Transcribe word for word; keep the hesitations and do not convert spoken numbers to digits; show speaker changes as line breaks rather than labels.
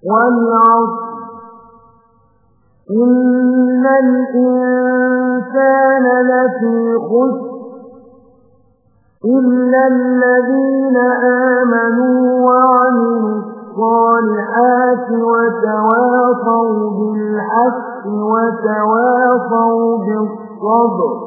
والعصر إن الإنسان لفي خسر إلا الذين آمنوا وعملوا الصالحات وتواصوا بالحق وتواصوا بالصبر